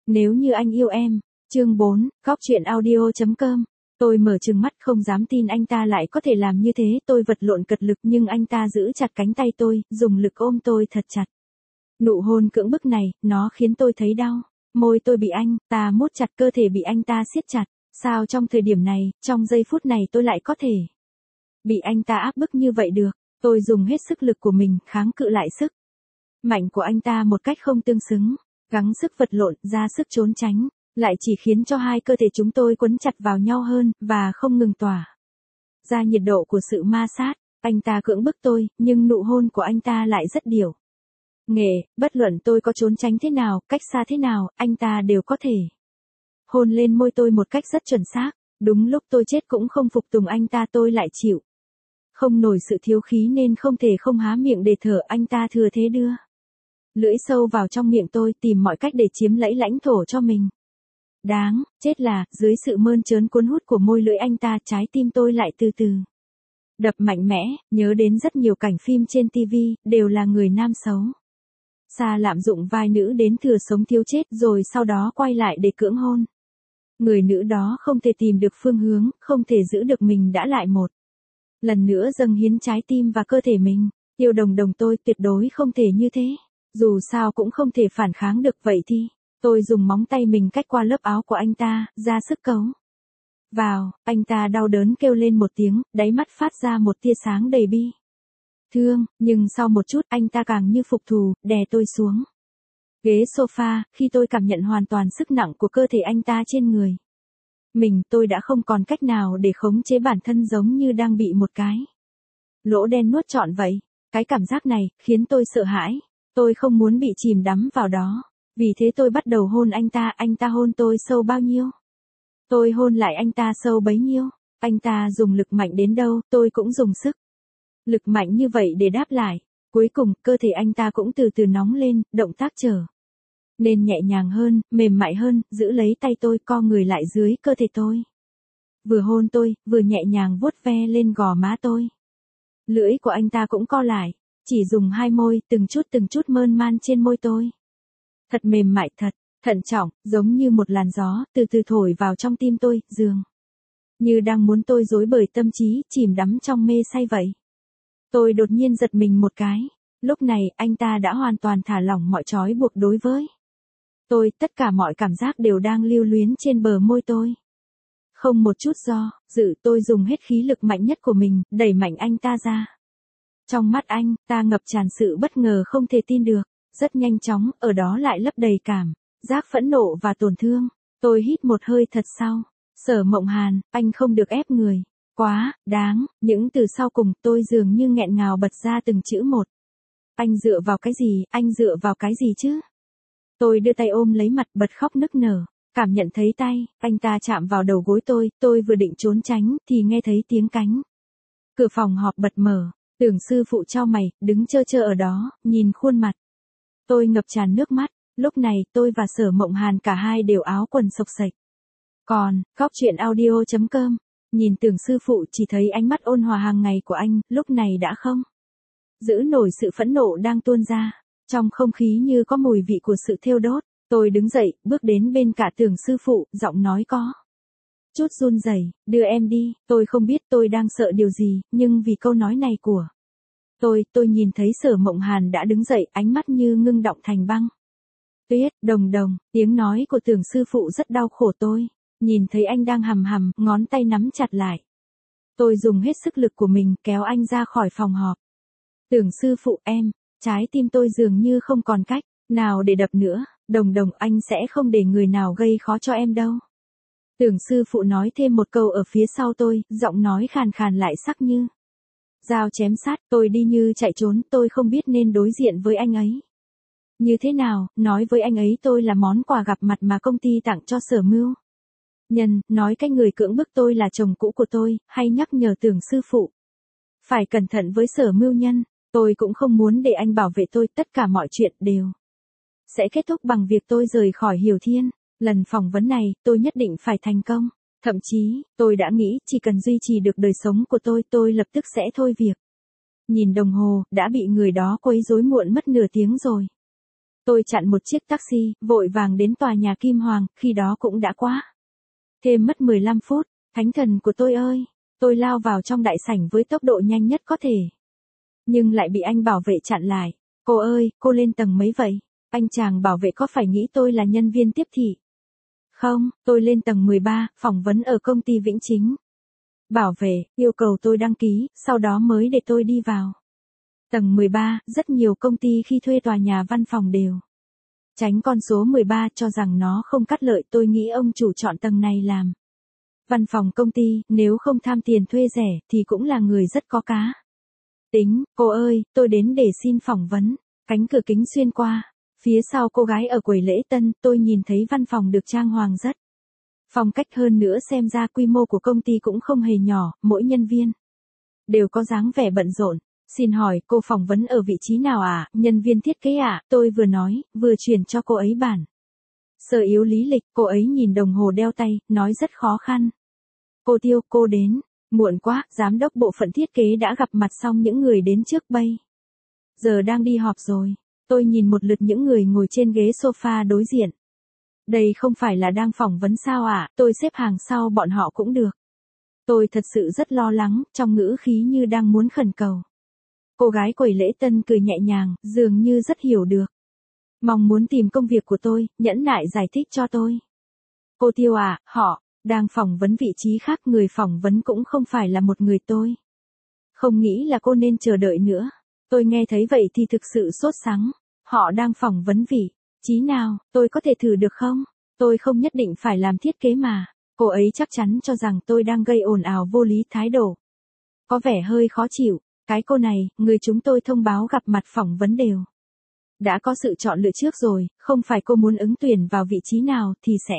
Nếu như anh yêu em. Chương 4, góc chuyện audio.com. Tôi mở trừng mắt không dám tin anh ta lại có thể làm như thế, tôi vật lộn cật lực nhưng anh ta giữ chặt cánh tay tôi, dùng lực ôm tôi thật chặt. Nụ hôn cưỡng bức này, nó khiến tôi thấy đau. Môi tôi bị anh ta mút chặt, cơ thể bị anh ta siết chặt. Sao trong thời điểm này, trong giây phút này tôi lại có thể bị anh ta áp bức như vậy được? Tôi dùng hết sức lực của mình, kháng cự lại sức mạnh của anh ta một cách không tương xứng. Gắng sức vật lộn, ra sức trốn tránh, lại chỉ khiến cho hai cơ thể chúng tôi quấn chặt vào nhau hơn, và không ngừng tỏa ra nhiệt độ của sự ma sát. Anh ta cưỡng bức tôi, nhưng nụ hôn của anh ta lại rất điểu nghệ, bất luận tôi có trốn tránh thế nào, cách xa thế nào, anh ta đều có thể hôn lên môi tôi một cách rất chuẩn xác. Đúng lúc tôi chết cũng không phục tùng anh ta, tôi lại chịu không nổi sự thiếu khí nên không thể không há miệng để thở. Anh ta thừa thế đưa lưỡi sâu vào trong miệng tôi, tìm mọi cách để chiếm lấy lãnh thổ cho mình. Đáng chết là, dưới sự mơn trớn cuốn hút của môi lưỡi anh ta, trái tim tôi lại từ từ đập mạnh mẽ, nhớ đến rất nhiều cảnh phim trên TV, đều là người nam xấu xa lạm dụng vai nữ đến thừa sống thiếu chết, rồi sau đó quay lại để cưỡng hôn. Người nữ đó không thể tìm được phương hướng, không thể giữ được mình, đã lại một lần nữa dâng hiến trái tim và cơ thể mình. Tiêu Đồng Đồng, tôi tuyệt đối không thể như thế. Dù sao cũng không thể phản kháng được, vậy thì tôi dùng móng tay mình cách qua lớp áo của anh ta, ra sức cấu vào. Anh ta đau đớn kêu lên một tiếng, đáy mắt phát ra một tia sáng đầy bi thương, nhưng sau một chút, anh ta càng như phục thù, đè tôi xuống ghế sofa. Khi tôi cảm nhận hoàn toàn sức nặng của cơ thể anh ta trên người mình, tôi đã không còn cách nào để khống chế bản thân, giống như đang bị một cái lỗ đen nuốt trọn vậy. Cái cảm giác này khiến tôi sợ hãi. Tôi không muốn bị chìm đắm vào đó. Vì thế tôi bắt đầu hôn anh ta hôn tôi sâu bao nhiêu, tôi hôn lại anh ta sâu bấy nhiêu. Anh ta dùng lực mạnh đến đâu, tôi cũng dùng sức lực mạnh như vậy để đáp lại. Cuối cùng, cơ thể anh ta cũng từ từ nóng lên, động tác trở nên nhẹ nhàng hơn, mềm mại hơn, giữ lấy tay tôi, co người lại dưới cơ thể tôi. Vừa hôn tôi, vừa nhẹ nhàng vuốt ve lên gò má tôi. Lưỡi của anh ta cũng co lại, chỉ dùng hai môi, từng chút mơn man trên môi tôi. Thật mềm mại, thật thận trọng, giống như một làn gió, từ từ thổi vào trong tim tôi, dường như đang muốn tôi rối bời tâm trí, chìm đắm trong mê say vậy. Tôi đột nhiên giật mình một cái. Lúc này, anh ta đã hoàn toàn thả lỏng mọi trói buộc đối với tôi, tất cả mọi cảm giác đều đang lưu luyến trên bờ môi tôi. Không một chút do dự, tôi dùng hết khí lực mạnh nhất của mình, đẩy mạnh anh ta ra. Trong mắt anh ta ngập tràn sự bất ngờ không thể tin được. Rất nhanh chóng, ở đó lại lấp đầy cảm giác phẫn nộ và tổn thương. Tôi hít một hơi thật sâu. Sở Mộng Hàn, anh không được ép người. Quá đáng. Những từ sau cùng, tôi dường như nghẹn ngào bật ra từng chữ một. Anh dựa vào cái gì, anh dựa vào cái gì chứ? Tôi đưa tay ôm lấy mặt, bật khóc nức nở. Cảm nhận thấy tay anh ta chạm vào đầu gối tôi vừa định trốn tránh, thì nghe thấy tiếng cánh cửa phòng họp bật mở. Tưởng sư phụ chau mày, đứng trơ trơ ở đó, nhìn khuôn mặt tôi ngập tràn nước mắt. Lúc này, tôi và Sở Mộng Hàn cả hai đều áo quần xộc xệch. Còn, góc chuyện audio.com, nhìn Tưởng sư phụ, chỉ thấy ánh mắt ôn hòa hàng ngày của anh, lúc này đã không giữ nổi sự phẫn nộ đang tuôn ra. Trong không khí như có mùi vị của sự thiêu đốt. Tôi đứng dậy, bước đến bên cả Tưởng sư phụ, giọng nói có chút run rẩy, đưa em đi. Tôi không biết tôi đang sợ điều gì, nhưng vì câu nói này của tôi nhìn thấy Sở Mộng Hàn đã đứng dậy, ánh mắt như ngưng đọng thành băng tuyết. Đồng Đồng, tiếng nói của Tưởng sư phụ rất đau khổ. Tôi nhìn thấy anh đang hầm, ngón tay nắm chặt lại. Tôi dùng hết sức lực của mình, kéo anh ra khỏi phòng họp. Tưởng sư phụ, em, trái tim tôi dường như không còn cách nào để đập nữa. Đồng Đồng, anh sẽ không để người nào gây khó cho em đâu. Tưởng sư phụ nói thêm một câu ở phía sau tôi, giọng nói khàn khàn lại sắc như dao chém sát. Tôi đi như chạy trốn, tôi không biết nên đối diện với anh ấy như thế nào. Nói với anh ấy tôi là món quà gặp mặt mà công ty tặng cho Sở Mưu Nhân, nói cái người cưỡng bức tôi là chồng cũ của tôi, hay nhắc nhở Tưởng sư phụ phải cẩn thận với Sở Mưu Nhân. Tôi cũng không muốn để anh bảo vệ tôi, tất cả mọi chuyện đều sẽ kết thúc bằng việc tôi rời khỏi Hiểu Thiên. Lần phỏng vấn này, tôi nhất định phải thành công. Thậm chí, tôi đã nghĩ chỉ cần duy trì được đời sống của tôi lập tức sẽ thôi việc. Nhìn đồng hồ, đã bị người đó quấy rối muộn mất nửa tiếng rồi. Tôi chặn một chiếc taxi, vội vàng đến tòa nhà Kim Hoàng, khi đó cũng đã quá. Thêm mất 15 phút, thánh thần của tôi ơi. Tôi lao vào trong đại sảnh với tốc độ nhanh nhất có thể. Nhưng lại bị anh bảo vệ chặn lại. Cô ơi, cô lên tầng mấy vậy? Anh chàng bảo vệ có phải nghĩ tôi là nhân viên tiếp thị? Không, tôi lên tầng 13, phỏng vấn ở công ty Vĩnh Chính. Bảo vệ, yêu cầu tôi đăng ký, sau đó mới để tôi đi vào. Tầng 13, rất nhiều công ty khi thuê tòa nhà văn phòng đều tránh con số 13 cho rằng nó không cắt lợi, tôi nghĩ ông chủ chọn tầng này làm văn phòng công ty, nếu không tham tiền thuê rẻ thì cũng là người rất có cá tính. Cô ơi, tôi đến để xin phỏng vấn. Cánh cửa kính xuyên qua. Phía sau cô gái ở quầy lễ tân, tôi nhìn thấy văn phòng được trang hoàng rất phong cách, hơn nữa xem ra quy mô của công ty cũng không hề nhỏ, mỗi nhân viên đều có dáng vẻ bận rộn. Xin hỏi, cô phỏng vấn ở vị trí nào ạ? Nhân viên thiết kế ạ? Tôi vừa nói, vừa chuyển cho cô ấy bản sơ yếu lý lịch. Cô ấy nhìn đồng hồ đeo tay, nói rất khó khăn. Cô Tiêu, cô đến muộn quá, giám đốc bộ phận thiết kế đã gặp mặt xong những người đến trước bây giờ đang đi họp rồi. Tôi nhìn một lượt những người ngồi trên ghế sofa đối diện. Đây không phải là đang phỏng vấn sao ạ? Tôi xếp hàng sau bọn họ cũng được. Tôi thật sự rất lo lắng, trong ngữ khí như đang muốn khẩn cầu. Cô gái quầy lễ tân cười nhẹ nhàng, dường như rất hiểu được mong muốn tìm công việc của tôi, nhẫn nại giải thích cho tôi. Cô Tiêu à, họ đang phỏng vấn vị trí khác, người phỏng vấn cũng không phải là một người tôi. Không nghĩ là cô nên chờ đợi nữa. Tôi nghe thấy vậy thì thực sự sốt sắng. Họ đang phỏng vấn vị trí nào, tôi có thể thử được không? Tôi không nhất định phải làm thiết kế mà. Cô ấy chắc chắn cho rằng tôi đang gây ồn ào vô lý, thái độ có vẻ hơi khó chịu. Cái cô này, người chúng tôi thông báo gặp mặt phỏng vấn đều đã có sự chọn lựa trước rồi, không phải cô muốn ứng tuyển vào vị trí nào thì sẽ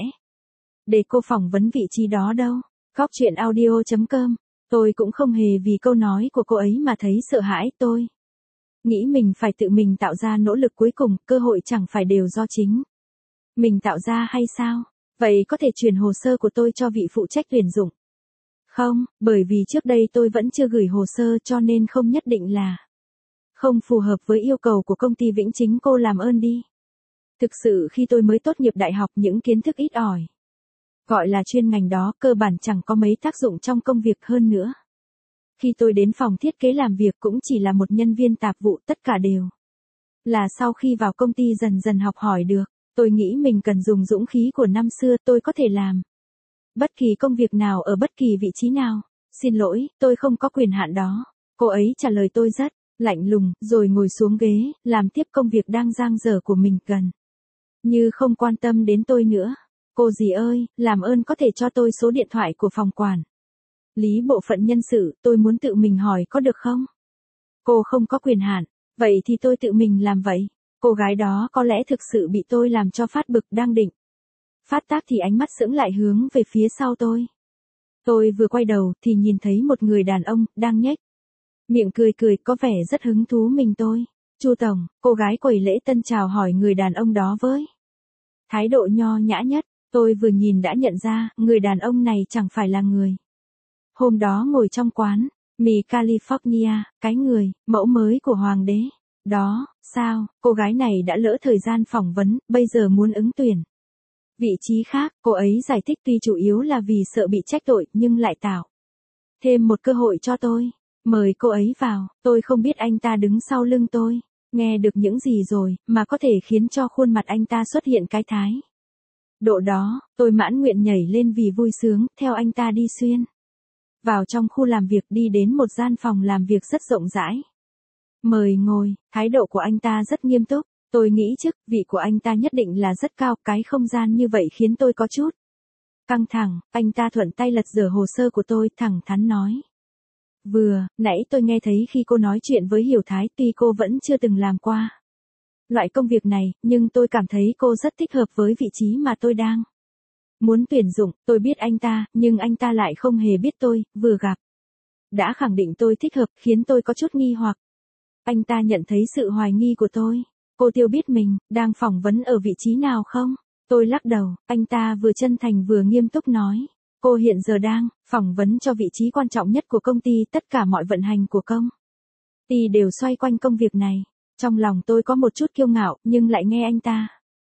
để cô phỏng vấn vị trí đó đâu. Góc chuyện audio.com. Tôi cũng không hề vì câu nói của cô ấy mà thấy sợ hãi. Tôi nghĩ mình phải tự mình tạo ra nỗ lực, cuối cùng cơ hội chẳng phải đều do chính mình tạo ra hay sao? Vậy có thể chuyển hồ sơ của tôi cho vị phụ trách tuyển dụng không? Bởi vì trước đây tôi vẫn chưa gửi hồ sơ cho nên không nhất định là không phù hợp với yêu cầu của công ty Vĩnh Chính. Cô làm ơn đi. Thực sự khi tôi mới tốt nghiệp đại học, những kiến thức ít ỏi gọi là chuyên ngành đó cơ bản chẳng có mấy tác dụng trong công việc. Hơn nữa, khi tôi đến phòng thiết kế làm việc cũng chỉ là một nhân viên tạp vụ, tất cả đều là sau khi vào công ty dần dần học hỏi được. Tôi nghĩ mình cần dùng dũng khí của năm xưa, tôi có thể làm bất kỳ công việc nào ở bất kỳ vị trí nào. Xin lỗi, tôi không có quyền hạn đó. Cô ấy trả lời tôi rất lạnh lùng, rồi ngồi xuống ghế, làm tiếp công việc đang dang dở của mình, gần như không quan tâm đến tôi nữa. Cô dì ơi, làm ơn có thể cho tôi số điện thoại của phòng quản lý bộ phận nhân sự, tôi muốn tự mình hỏi có được không? Cô không có quyền hạn, vậy thì tôi tự mình làm vậy. Cô gái đó có lẽ thực sự bị tôi làm cho phát bực, đang định phát tác thì ánh mắt sững lại hướng về phía sau tôi. Tôi vừa quay đầu thì nhìn thấy một người đàn ông đang nhếch miệng cười cười, có vẻ rất hứng thú mình. Tôi, Chu tổng, cô gái quầy lễ tân chào hỏi người đàn ông đó với thái độ nho nhã nhất. Tôi vừa nhìn đã nhận ra, người đàn ông này chẳng phải là người hôm đó ngồi trong quán mì California, cái người mẫu mới của hoàng đế đó. Sao, cô gái này đã lỡ thời gian phỏng vấn, bây giờ muốn ứng tuyển vị trí khác? Cô ấy giải thích tuy chủ yếu là vì sợ bị trách tội nhưng lại tạo thêm một cơ hội cho tôi. Mời cô ấy vào. Tôi không biết anh ta đứng sau lưng tôi nghe được những gì rồi mà có thể khiến cho khuôn mặt anh ta xuất hiện cái thái độ đó. Tôi mãn nguyện nhảy lên vì vui sướng, theo anh ta đi xuyên vào trong khu làm việc, đi đến một gian phòng làm việc rất rộng rãi. Mời ngồi. Thái độ của anh ta rất nghiêm túc. Tôi nghĩ chức vị của anh ta nhất định là rất cao. Cái không gian như vậy khiến tôi có chút căng thẳng. Anh ta thuận tay lật dở hồ sơ của tôi, thẳng thắn nói. Vừa nãy tôi nghe thấy khi cô nói chuyện với Hiểu Thái, tuy cô vẫn chưa từng làm qua loại công việc này, nhưng tôi cảm thấy cô rất thích hợp với vị trí mà tôi đang muốn tuyển dụng. Tôi biết anh ta, nhưng anh ta lại không hề biết tôi, vừa gặp đã khẳng định tôi thích hợp, khiến tôi có chút nghi hoặc. Anh ta nhận thấy sự hoài nghi của tôi. Cô Tiêu biết mình đang phỏng vấn ở vị trí nào không? Tôi lắc đầu. Anh ta vừa chân thành vừa nghiêm túc nói. Cô hiện giờ đang phỏng vấn cho vị trí quan trọng nhất của công ty, tất cả mọi vận hành của công ty đều xoay quanh công việc này. Trong lòng tôi có một chút kiêu ngạo, nhưng lại nghe anh ta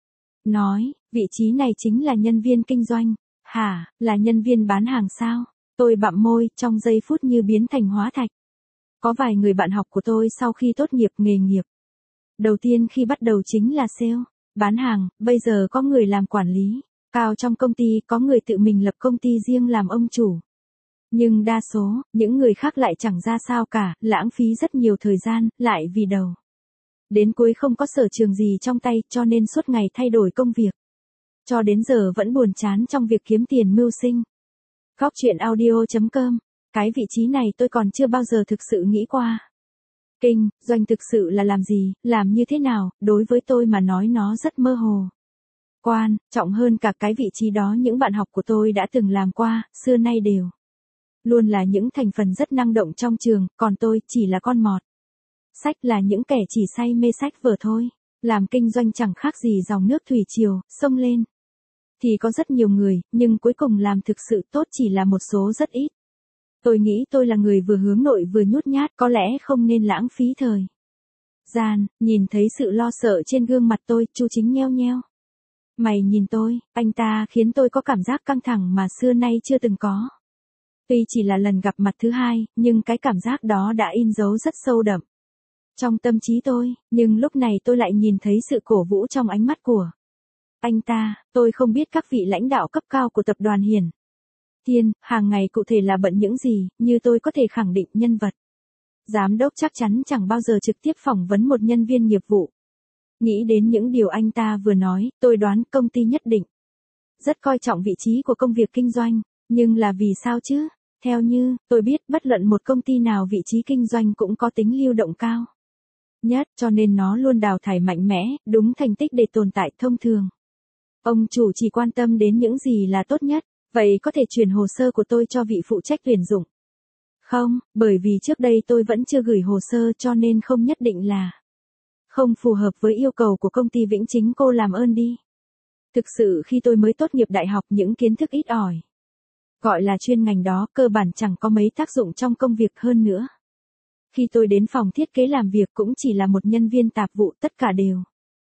nói, vị trí này chính là nhân viên kinh doanh. Hả, là nhân viên bán hàng sao? Tôi bặm môi, trong giây phút như biến thành hóa thạch. Có vài người bạn học của tôi sau khi tốt nghiệp nghề nghiệp. Đầu tiên khi bắt đầu chính là sale, bán hàng, bây giờ có người làm quản lý, cao trong công ty, có người tự mình lập công ty riêng làm ông chủ. Nhưng đa số, những người khác lại chẳng ra sao cả, lãng phí rất nhiều thời gian, lại vì đầu đến cuối không có sở trường gì trong tay, cho nên suốt ngày thay đổi công việc. Cho đến giờ vẫn buồn chán trong việc kiếm tiền mưu sinh. Góc chuyện audio.com. Cái vị trí này tôi còn chưa bao giờ thực sự nghĩ qua. Kinh doanh thực sự là làm gì, làm như thế nào, đối với tôi mà nói nó rất mơ hồ. Quan trọng hơn cả cái vị trí đó, những bạn học của tôi đã từng làm qua, xưa nay đều luôn là những thành phần rất năng động trong trường, còn tôi chỉ là con mọt sách, là những kẻ chỉ say mê sách vở thôi. Làm kinh doanh chẳng khác gì dòng nước thủy triều, sông lên thì có rất nhiều người, nhưng cuối cùng làm thực sự tốt chỉ là một số rất ít. Tôi nghĩ tôi là người vừa hướng nội vừa nhút nhát, có lẽ không nên lãng phí thời gian. Nhìn thấy sự lo sợ trên gương mặt tôi, Chu Chính nheo nheo mày nhìn tôi, anh ta khiến tôi có cảm giác căng thẳng mà xưa nay chưa từng có. Tuy chỉ là lần gặp mặt thứ hai, nhưng cái cảm giác đó đã in dấu rất sâu đậm trong tâm trí tôi, nhưng lúc này tôi lại nhìn thấy sự cổ vũ trong ánh mắt của anh ta. Tôi không biết các vị lãnh đạo cấp cao của tập đoàn Hiển Thiên, hàng ngày cụ thể là bận những gì, như tôi có thể khẳng định nhân vật giám đốc chắc chắn chẳng bao giờ trực tiếp phỏng vấn một nhân viên nghiệp vụ. Nghĩ đến những điều anh ta vừa nói, tôi đoán công ty nhất định rất coi trọng vị trí của công việc kinh doanh, nhưng là vì sao chứ? Theo như tôi biết, bất luận một công ty nào vị trí kinh doanh cũng có tính lưu động cao nhất, cho nên nó luôn đào thải mạnh mẽ, đúng thành tích để tồn tại. Thông thường ông chủ chỉ quan tâm đến những gì là tốt nhất. Vậy có thể chuyển hồ sơ của tôi cho vị phụ trách tuyển dụng không? Bởi vì trước đây tôi vẫn chưa gửi hồ sơ, cho nên không nhất định là không phù hợp với yêu cầu của công ty Vĩnh Chính. Cô làm ơn đi. Thực sự khi tôi mới tốt nghiệp đại học, những kiến thức ít ỏi gọi là chuyên ngành đó cơ bản chẳng có mấy tác dụng trong công việc. Hơn nữa, khi tôi đến phòng thiết kế làm việc cũng chỉ là một nhân viên tạp vụ, tất cả đều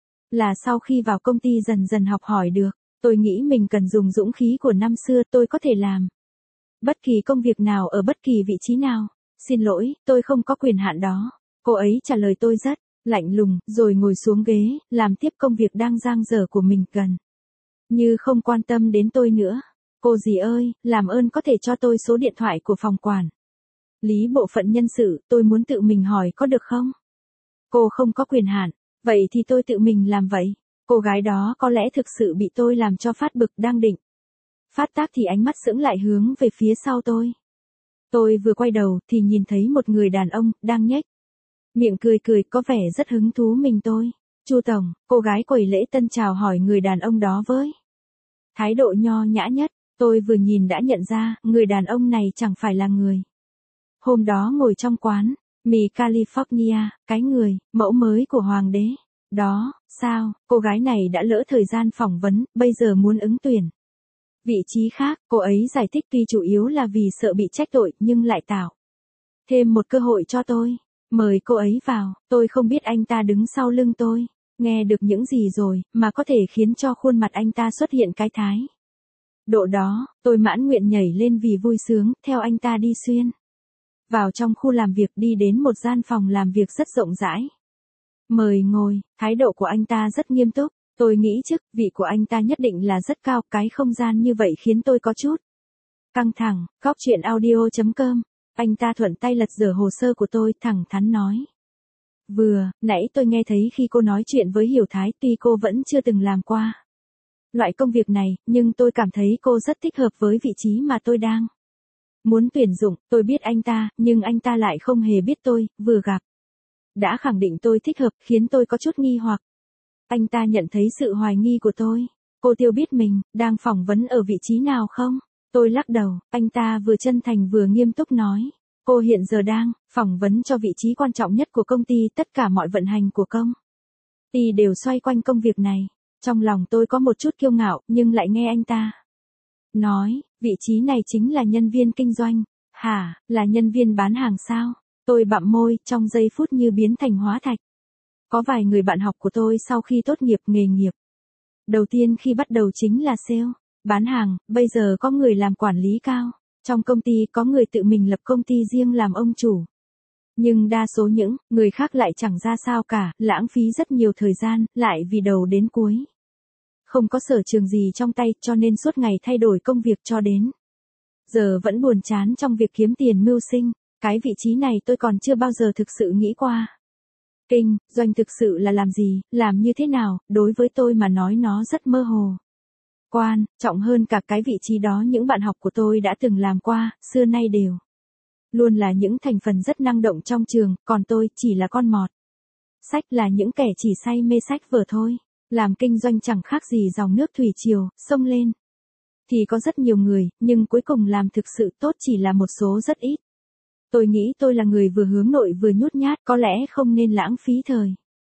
là sau khi vào công ty dần dần học hỏi được. Tôi nghĩ mình cần dùng dũng khí của năm xưa, tôi có thể làm bất kỳ công việc nào ở bất kỳ vị trí nào. Xin lỗi, tôi không có quyền hạn đó. Cô ấy trả lời tôi rất lạnh lùng, rồi ngồi xuống ghế, làm tiếp công việc đang dang dở của mình, gần như không quan tâm đến tôi nữa. Cô dì ơi, làm ơn có thể cho tôi số điện thoại của phòng quản lý bộ phận nhân sự, tôi muốn tự mình hỏi có được không? Cô không có quyền hạn, vậy thì tôi tự mình làm vậy. Cô gái đó có lẽ thực sự bị tôi làm cho phát bực, đang định phát tác thì ánh mắt sững lại hướng về phía sau tôi. Tôi vừa quay đầu thì nhìn thấy một người đàn ông đang nhếch miệng cười cười, có vẻ rất hứng thú mình tôi. Chu tổng, cô gái quầy lễ tân chào hỏi người đàn ông đó với thái độ nho nhã nhất. Tôi vừa nhìn đã nhận ra, người đàn ông này chẳng phải là người hôm đó ngồi trong quán mì California, cái người mẫu mới của hoàng đế đó. Sao, cô gái này đã lỡ thời gian phỏng vấn, bây giờ muốn ứng tuyển vị trí khác. Cô ấy giải thích tuy chủ yếu là vì sợ bị trách tội, nhưng lại tạo thêm một cơ hội cho tôi. Mời cô ấy vào. Tôi không biết anh ta đứng sau lưng tôi nghe được những gì rồi, mà có thể khiến cho khuôn mặt anh ta xuất hiện cái thái độ đó. Tôi mãn nguyện nhảy lên vì vui sướng, theo anh ta đi xuyên vào trong khu làm việc, đi đến một gian phòng làm việc rất rộng rãi. Mời ngồi. Thái độ của anh ta rất nghiêm túc. Tôi nghĩ chức vị của anh ta nhất định là rất cao. Cái không gian như vậy khiến tôi có chút căng thẳng. Góc chuyện audio.com. Anh ta thuận tay lật dở hồ sơ của tôi, thẳng thắn nói. Vừa nãy tôi nghe thấy khi cô nói chuyện với Hiểu Thái, tuy cô vẫn chưa từng làm qua loại công việc này, nhưng tôi cảm thấy cô rất thích hợp với vị trí mà tôi đang muốn tuyển dụng. Tôi biết anh ta, nhưng anh ta lại không hề biết tôi, vừa gặp đã khẳng định tôi thích hợp, khiến tôi có chút nghi hoặc. Anh ta nhận thấy sự hoài nghi của tôi. Cô Tiêu biết mình đang phỏng vấn ở vị trí nào không? Tôi lắc đầu. Anh ta vừa chân thành vừa nghiêm túc nói. Cô hiện giờ đang phỏng vấn cho vị trí quan trọng nhất của công ty, tất cả mọi vận hành của công ty đều xoay quanh công việc này. Trong lòng tôi có một chút kiêu ngạo, nhưng lại nghe anh ta nói, vị trí này chính là nhân viên kinh doanh. Hả, là nhân viên bán hàng sao? Tôi bặm môi, trong giây phút như biến thành hóa thạch. Có vài người bạn học của tôi sau khi tốt nghiệp nghề nghiệp. Đầu tiên khi bắt đầu chính là sale, bán hàng, bây giờ có người làm quản lý cao. Trong công ty có người tự mình lập công ty riêng làm ông chủ. Nhưng đa số những người khác lại chẳng ra sao cả, lãng phí rất nhiều thời gian, lại vì đầu đến cuối. Không có sở trường gì trong tay cho nên suốt ngày thay đổi công việc cho đến giờ vẫn buồn chán trong việc kiếm tiền mưu sinh. Cái vị trí này tôi còn chưa bao giờ thực sự nghĩ qua. Kinh doanh thực sự là làm gì, làm như thế nào, đối với tôi mà nói nó rất mơ hồ. Quan trọng hơn cả cái vị trí đó những bạn học của tôi đã từng làm qua, xưa nay đều luôn là những thành phần rất năng động trong trường, còn tôi chỉ là con mọt. Sách là những kẻ chỉ say mê sách vở thôi. Làm kinh doanh chẳng khác gì dòng nước thủy triều, sông lên. Thì có rất nhiều người, nhưng cuối cùng làm thực sự tốt chỉ là một số rất ít. Tôi nghĩ tôi là người vừa hướng nội vừa nhút nhát, có lẽ không nên lãng phí thời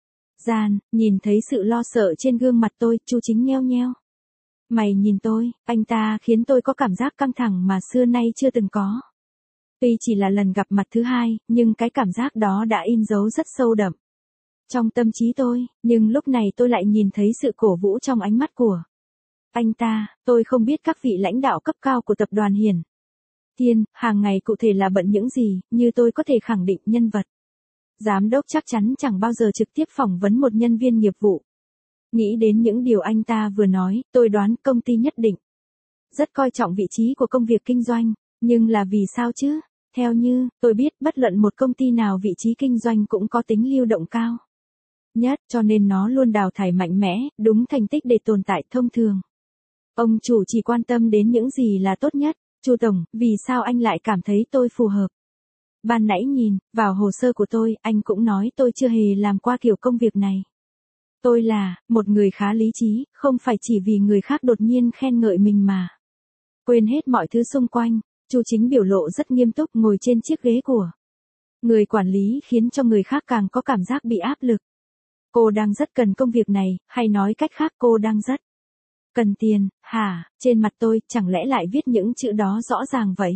gian. Nhìn thấy sự lo sợ trên gương mặt tôi, Chu Chính nheo nheo mày nhìn tôi, anh ta khiến tôi có cảm giác căng thẳng mà xưa nay chưa từng có. Tuy chỉ là lần gặp mặt thứ hai, nhưng cái cảm giác đó đã in dấu rất sâu đậm trong tâm trí tôi, nhưng lúc này tôi lại nhìn thấy sự cổ vũ trong ánh mắt của anh ta. Tôi không biết các vị lãnh đạo cấp cao của tập đoàn Hiển Thiên, hàng ngày cụ thể là bận những gì, như tôi có thể khẳng định nhân vật giám đốc chắc chắn chẳng bao giờ trực tiếp phỏng vấn một nhân viên nghiệp vụ. Nghĩ đến những điều anh ta vừa nói, tôi đoán công ty nhất định rất coi trọng vị trí của công việc kinh doanh, nhưng là vì sao chứ? Theo như tôi biết, bất luận một công ty nào vị trí kinh doanh cũng có tính lưu động cao nhất, cho nên nó luôn đào thải mạnh mẽ, đúng thành tích để tồn tại thông thường. Ông chủ chỉ quan tâm đến những gì là tốt nhất. Chu Tổng, vì sao anh lại cảm thấy tôi phù hợp? Ban nãy nhìn vào hồ sơ của tôi, anh cũng nói tôi chưa hề làm qua kiểu công việc này. Tôi là một người khá lý trí, không phải chỉ vì người khác đột nhiên khen ngợi mình mà quên hết mọi thứ xung quanh. Chu Chính biểu lộ rất nghiêm túc ngồi trên chiếc ghế của người quản lý khiến cho người khác càng có cảm giác bị áp lực. Cô đang rất cần công việc này, hay nói cách khác cô đang rất cần tiền, hả? Trên mặt tôi chẳng lẽ lại viết những chữ đó rõ ràng vậy?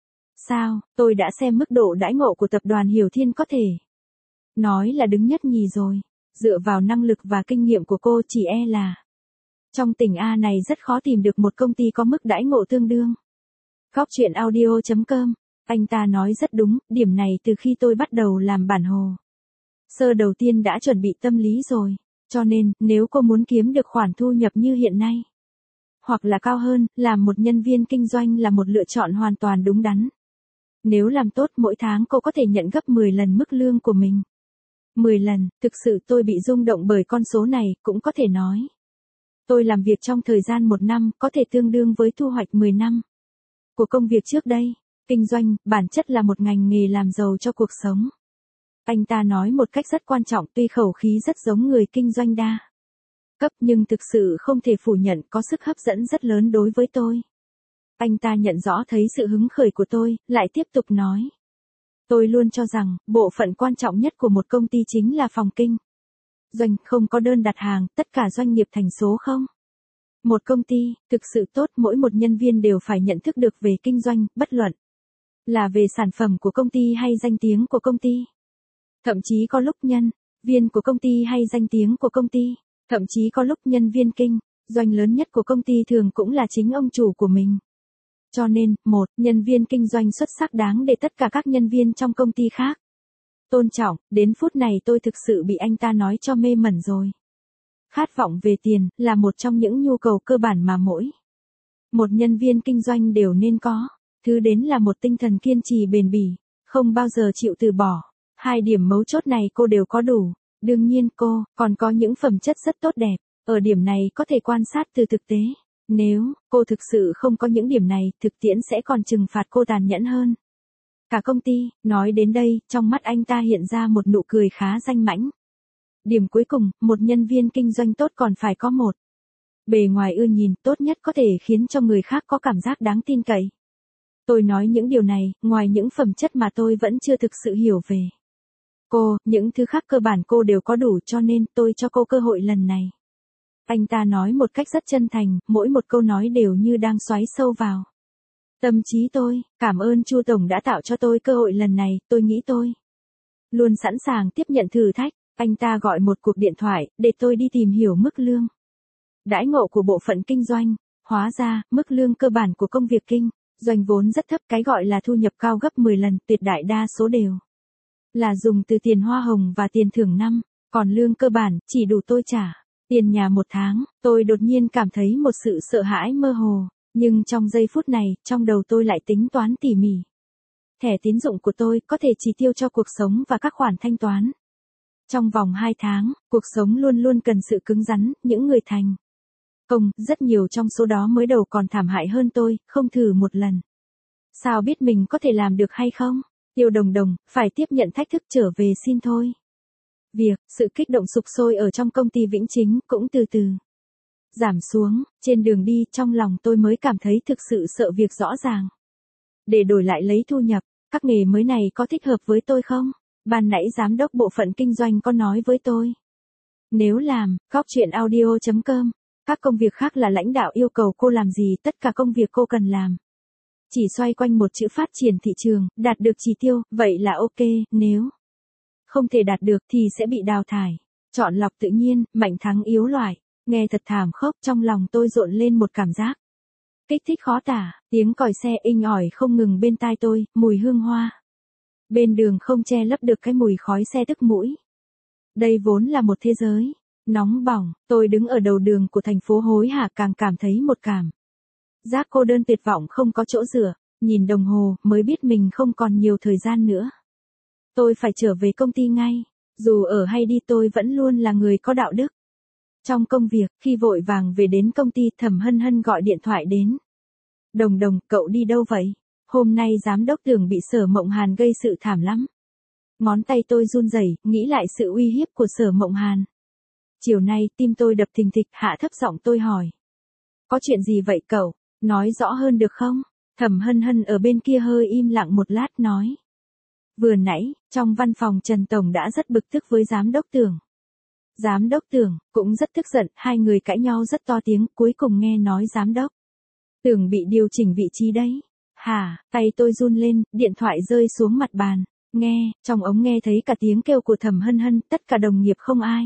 Sao, tôi đã xem mức độ đãi ngộ của tập đoàn Hiểu Thiên có thể nói là đứng nhất nhì rồi. Dựa vào năng lực và kinh nghiệm của cô chỉ e là trong tỉnh A này rất khó tìm được một công ty có mức đãi ngộ tương đương. Góc chuyện audio.com. Anh ta nói rất đúng, điểm này từ khi tôi bắt đầu làm bản hồ sơ đầu tiên đã chuẩn bị tâm lý rồi. Cho nên, nếu cô muốn kiếm được khoản thu nhập như hiện nay, hoặc là cao hơn, làm một nhân viên kinh doanh là một lựa chọn hoàn toàn đúng đắn. Nếu làm tốt mỗi tháng cô có thể nhận gấp 10 lần mức lương của mình. 10 lần, thực sự tôi bị rung động bởi con số này, cũng có thể nói. Tôi làm việc trong thời gian 1 năm, có thể tương đương với thu hoạch 10 năm của công việc trước đây. Kinh doanh, bản chất là một ngành nghề làm giàu cho cuộc sống. Anh ta nói một cách rất quan trọng, tuy khẩu khí rất giống người kinh doanh đa cấp nhưng thực sự không thể phủ nhận có sức hấp dẫn rất lớn đối với tôi. Anh ta nhận rõ thấy sự hứng khởi của tôi, lại tiếp tục nói. Tôi luôn cho rằng, bộ phận quan trọng nhất của một công ty chính là phòng kinh doanh, không có đơn đặt hàng, tất cả doanh nghiệp thành số không. Một công ty, thực sự tốt, mỗi một nhân viên đều phải nhận thức được về kinh doanh, bất luận là về sản phẩm của công ty hay danh tiếng của công ty. Thậm chí có lúc nhân viên của công ty hay danh tiếng của công ty, thậm chí có lúc nhân viên kinh doanh lớn nhất của công ty thường cũng là chính ông chủ của mình. Cho nên, một nhân viên kinh doanh xuất sắc đáng để tất cả các nhân viên trong công ty khác tôn trọng. Đến phút này tôi thực sự bị anh ta nói cho mê mẩn rồi. Khát vọng về tiền là một trong những nhu cầu cơ bản mà mỗi một nhân viên kinh doanh đều nên có. Thứ đến là một tinh thần kiên trì bền bỉ, không bao giờ chịu từ bỏ. 2 điểm mấu chốt này cô đều có đủ. Đương nhiên cô còn có những phẩm chất rất tốt đẹp. Ở điểm này có thể quan sát từ thực tế. Nếu cô thực sự không có những điểm này, thực tiễn sẽ còn trừng phạt cô tàn nhẫn hơn cả công ty. Nói đến đây, trong mắt anh ta hiện ra một nụ cười khá danh mãnh. Điểm cuối cùng, một nhân viên kinh doanh tốt còn phải có một bề ngoài ưa nhìn, tốt nhất có thể khiến cho người khác có cảm giác đáng tin cậy. Tôi nói những điều này, ngoài những phẩm chất mà tôi vẫn chưa thực sự hiểu về cô, những thứ khác cơ bản cô đều có đủ, cho nên tôi cho cô cơ hội lần này. Anh ta nói một cách rất chân thành, mỗi một câu nói đều như đang xoáy sâu vào tâm trí tôi. Cảm ơn Chu Tổng đã tạo cho tôi cơ hội lần này, tôi nghĩ tôi luôn sẵn sàng tiếp nhận thử thách. Anh ta gọi một cuộc điện thoại, để tôi đi tìm hiểu mức lương. Đãi ngộ của bộ phận kinh doanh. Hóa ra, mức lương cơ bản của công việc kinh doanh vốn rất thấp, cái gọi là thu nhập cao gấp 10 lần, tuyệt đại đa số đều là dùng từ tiền hoa hồng và tiền thưởng năm, còn lương cơ bản chỉ đủ tôi trả tiền nhà một tháng. Tôi đột nhiên cảm thấy một sự sợ hãi mơ hồ, nhưng trong giây phút này, trong đầu tôi lại tính toán tỉ mỉ. Thẻ tín dụng của tôi có thể chi tiêu cho cuộc sống và các khoản thanh toán. Trong vòng 2 tháng, cuộc sống luôn luôn cần sự cứng rắn, những người thành công, rất nhiều trong số đó mới đầu còn thảm hại hơn tôi, không thử một lần. Sao biết mình có thể làm được hay không? Tiêu Đồng Đồng, phải tiếp nhận thách thức trở về xin thôi. Sự kích động sục sôi ở trong công ty Vĩnh Chính cũng từ từ giảm xuống, trên đường đi trong lòng tôi mới cảm thấy thực sự sợ việc rõ ràng. Để đổi lại lấy thu nhập, các nghề mới này có thích hợp với tôi không? Ban nãy giám đốc bộ phận kinh doanh có nói với tôi. Nếu làm, góc chuyện audio.com. Các công việc khác là lãnh đạo yêu cầu cô làm gì, tất cả công việc cô cần làm chỉ xoay quanh một chữ phát triển thị trường, đạt được chỉ tiêu, vậy là ok, nếu không thể đạt được thì sẽ bị đào thải. Chọn lọc tự nhiên, mạnh thắng yếu loại. Nghe thật thảm khốc, trong lòng tôi dội lên một cảm giác kích thích khó tả, tiếng còi xe inh ỏi không ngừng bên tai tôi, mùi hương hoa bên đường không che lấp được cái mùi khói xe tức mũi. Đây vốn là một thế giới nóng bỏng, tôi đứng ở đầu đường của thành phố hối hả càng cảm thấy một cảm giác cô đơn tuyệt vọng không có chỗ dựa, nhìn đồng hồ mới biết mình không còn nhiều thời gian nữa. Tôi phải trở về công ty ngay, dù ở hay đi tôi vẫn luôn là người có đạo đức. Trong công việc, khi vội vàng về đến công ty, Thẩm Hân Hân gọi điện thoại đến. Đồng Đồng, cậu đi đâu vậy? Hôm nay giám đốc Tưởng bị Sở Mộng Hàn gây sự thảm lắm. Ngón tay tôi run rẩy, nghĩ lại sự uy hiếp của Sở Mộng Hàn. Chiều nay, tim tôi đập thình thịch, hạ thấp giọng tôi hỏi. Có chuyện gì vậy cậu? Nói rõ hơn được không? Thẩm Hân Hân ở bên kia hơi im lặng một lát nói. Vừa nãy, trong văn phòng Trần Tổng đã rất bực tức với giám đốc Tưởng. Giám đốc Tưởng cũng rất tức giận, hai người cãi nhau rất to tiếng, cuối cùng nghe nói giám đốc Tưởng bị điều chỉnh vị trí đấy. Hả, tay tôi run lên, điện thoại rơi xuống mặt bàn. Nghe, trong ống nghe thấy cả tiếng kêu của Thẩm Hân Hân, tất cả đồng nghiệp không ai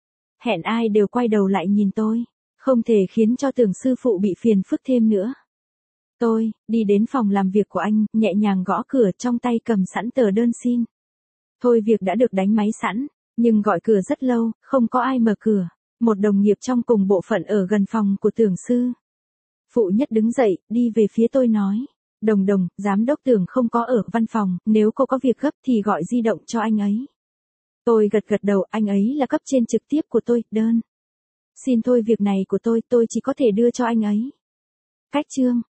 hẹn ai đều quay đầu lại nhìn tôi. Không thể khiến cho Tưởng sư phụ bị phiền phức thêm nữa. Tôi đi đến phòng làm việc của anh, nhẹ nhàng gõ cửa, trong tay cầm sẵn tờ đơn xin thôi việc đã được đánh máy sẵn, nhưng gọi cửa rất lâu, không có ai mở cửa. Một đồng nghiệp trong cùng bộ phận ở gần phòng của Tưởng sư phụ nhất đứng dậy, đi về phía tôi nói. Đồng Đồng, giám đốc Tưởng không có ở văn phòng, nếu cô có việc gấp thì gọi di động cho anh ấy. Tôi gật gật đầu, anh ấy là cấp trên trực tiếp của tôi, đơn xin thôi việc này của tôi chỉ có thể đưa cho anh ấy. Cách chương